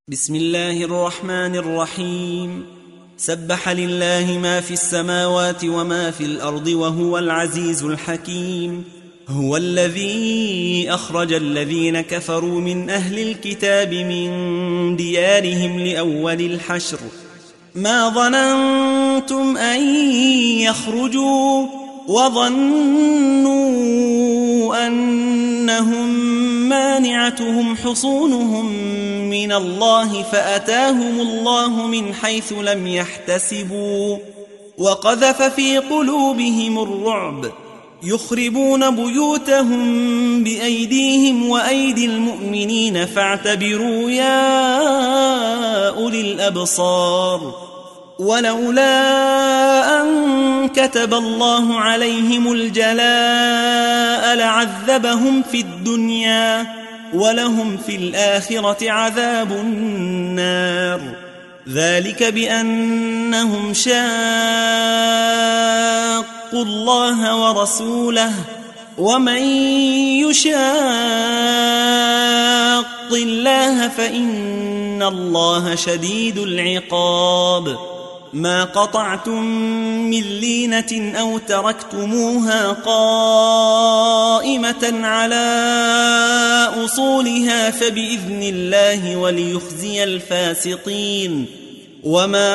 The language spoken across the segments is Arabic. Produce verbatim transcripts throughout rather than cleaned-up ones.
بسم الله الرحمن الرحيم. سبح لله ما في السماوات وما في الأرض وهو العزيز الحكيم. هو الذي أخرج الذين كفروا من أهل الكتاب من ديارهم لأول الحشر ما ظننتم أن يخرجوا وظنوا أنهم مانعتهم حصونهم من الله فأتاهم الله من حيث لم يحتسبوا وقذف في قلوبهم الرعب يخربون بيوتهم بأيديهم وأيدي المؤمنين فاعتبروا يا أولي الأبصار. ولولا أن كتب الله عليهم الجلاء لعذبهم في الدنيا ولهم في الآخرة عذاب النار. ذلك بأنهم شاقوا الله ورسوله ومن يشاق الله فإن الله شديد العقاب. ما قطعتم من لينة أو تركتموها قائمة على أصولها فبإذن الله وليخزي الفاسقين. وما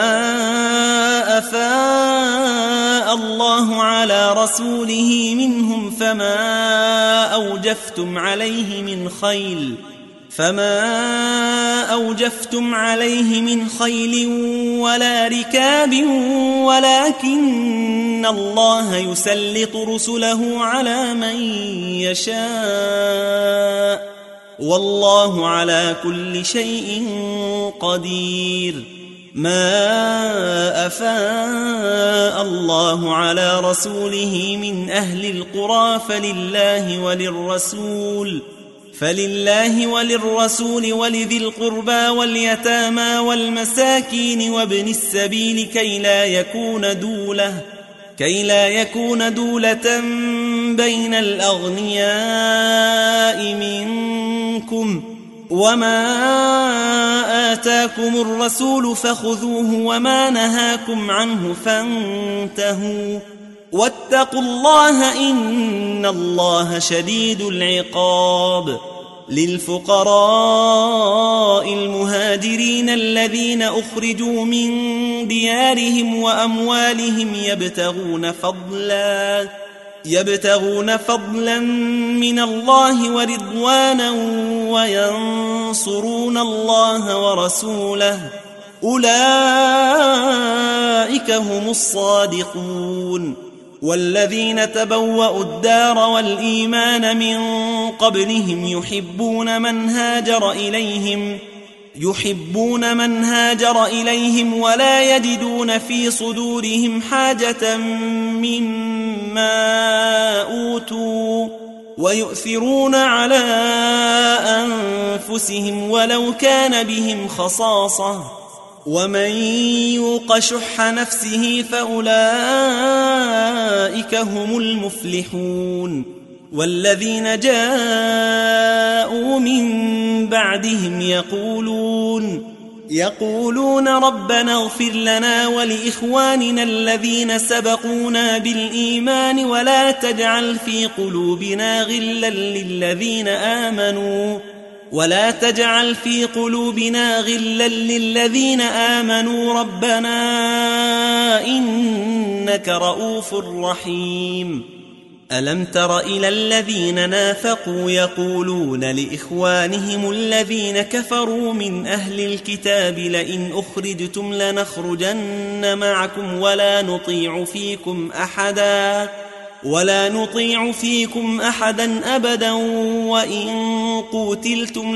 أفاء الله على رسوله منهم فما أوجفتم عليه من خيل فما أوجفتم عليه من خيل ولا ركاب ولكن الله يسلط رسله على من يشاء والله على كل شيء قدير. ما أفاء الله على رسوله من أهل القرى فلله وللرسول فلله وللرسول ولذي القربى واليتامى والمساكين وابن السبيل كي لا يكون دولة كي لا يكون دولة بين الأغنياء منكم. وما آتاكم الرسول فخذوه وما نهاكم عنه فانتهوا واتقوا الله إن الله شديد العقاب. للفقراء المهاجرين الذين أخرجوا من ديارهم وأموالهم يبتغون فضلا يبتغون فضلا من الله ورضوانا وينصرون الله ورسوله أولئك هم الصادقون. والذين تبوأوا الدار والإيمان من قبلهم يحبون من هاجر إليهم يحبون من هاجر إليهم ولا يجدون في صدورهم حاجة مما أوتوا ويؤثرون على أنفسهم ولو كان بهم خصاصة ومن يوق شح نفسه فأولئك هم المفلحون. والذين جاءوا من بعدهم يقولون يقولون ربنا اغفر لنا ولإخواننا الذين سبقونا بالإيمان ولا تجعل في قلوبنا غلا للذين آمنوا ولا تجعل في قلوبنا غلا للذين آمنوا ربنا إنك رؤوف رحيم. ألم تر إلى الذين نافقوا يقولون لإخوانهم الذين كفروا من أهل الكتاب لئن أخرجتم لنخرجن معكم ولا نطيع فيكم أحدا ولا نطيع فيكم أحدا أبدا وإن قوتلتم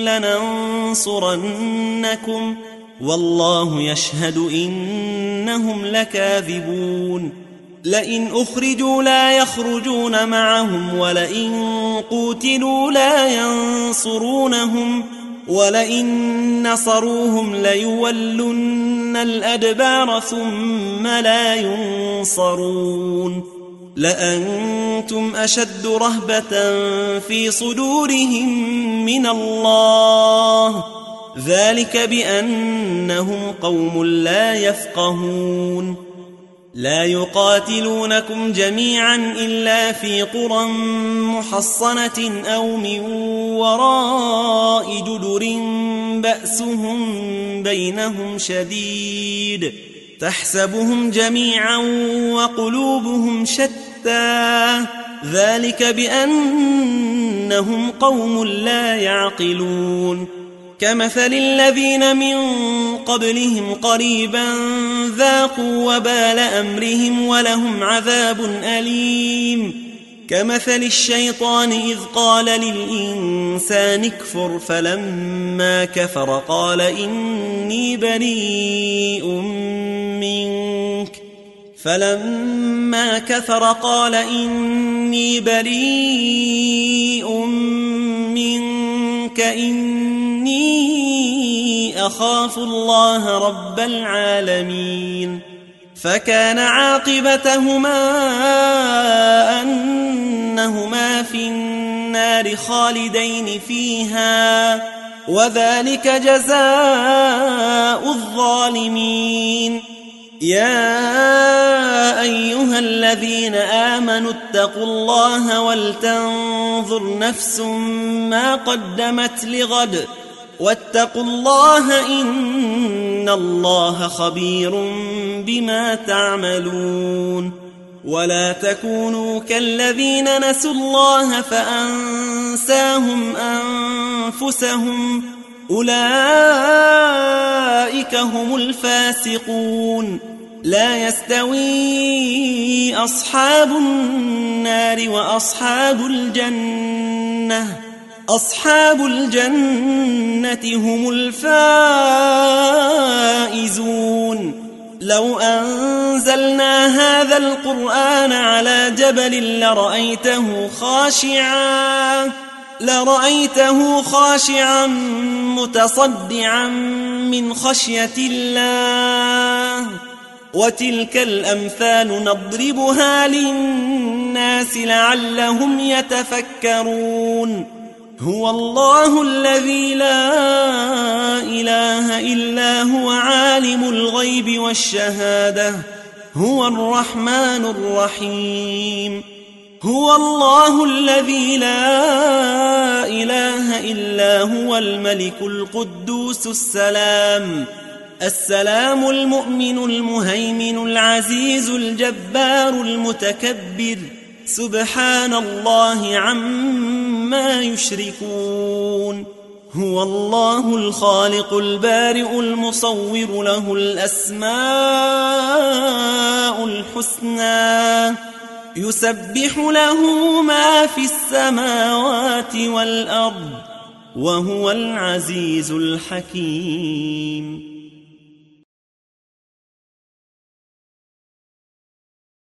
لننصرنكم والله يشهد إنهم لكاذبون. لئن أخرجوا لا يخرجون معهم ولئن قوتلوا لا ينصرونهم ولئن نصروهم ليولن الأدبار ثم لا ينصرون. لأنتم أشد رهبة في صدورهم من الله ذلك بأنهم قوم لا يفقهون لا يقاتلونكم جميعا إلا في قرى محصنة أو من وراء جدر بأسهم بينهم شديد تحسبهم جميعا وقلوبهم شتى ذلك بأنهم قوم لا يعقلون كمثل الذين من قبلهم قريبا ذاقوا وبال أمرهم ولهم عذاب أليم كمثل الشيطان إذ قال للإنسان اكفر فلما كفر قال إني بريء منك فلما كفر قال إني بريء منك إني أخاف الله رب العالمين فكان عاقبتهما أنهما في النار خالدين فيها وذلك جزاء الظالمين يا أيها الذين آمنوا اتقوا الله ولتنظر نفس ما قدمت لغد واتقوا الله إن الله خبير بما تعملون ولا تكونوا كالذين نسوا الله فأنساهم أنفسهم أولئك هم الفاسقون لا يستوي أصحاب النار وأصحاب الجنة أصحاب الجنة هم الفائزون لو أنزلنا هذا القرآن على جبل لرأيته خاشعا لرأيته خاشعا متصدعا من خشية الله وتلك الأمثال نضربها للناس لعلهم يتفكرون هو الله الذي لا إله إلا هو عالم الغيب والشهادة هو الرحمن الرحيم هو الله الذي لا إله إلا هو الملك القدوس السلام السلام المؤمن المهيمن العزيز الجبار المتكبر سبحان الله عما يشركون هو الله الخالق البارئ المصور له الأسماء الحسنى يسبح له ما في السماوات والأرض وهو العزيز الحكيم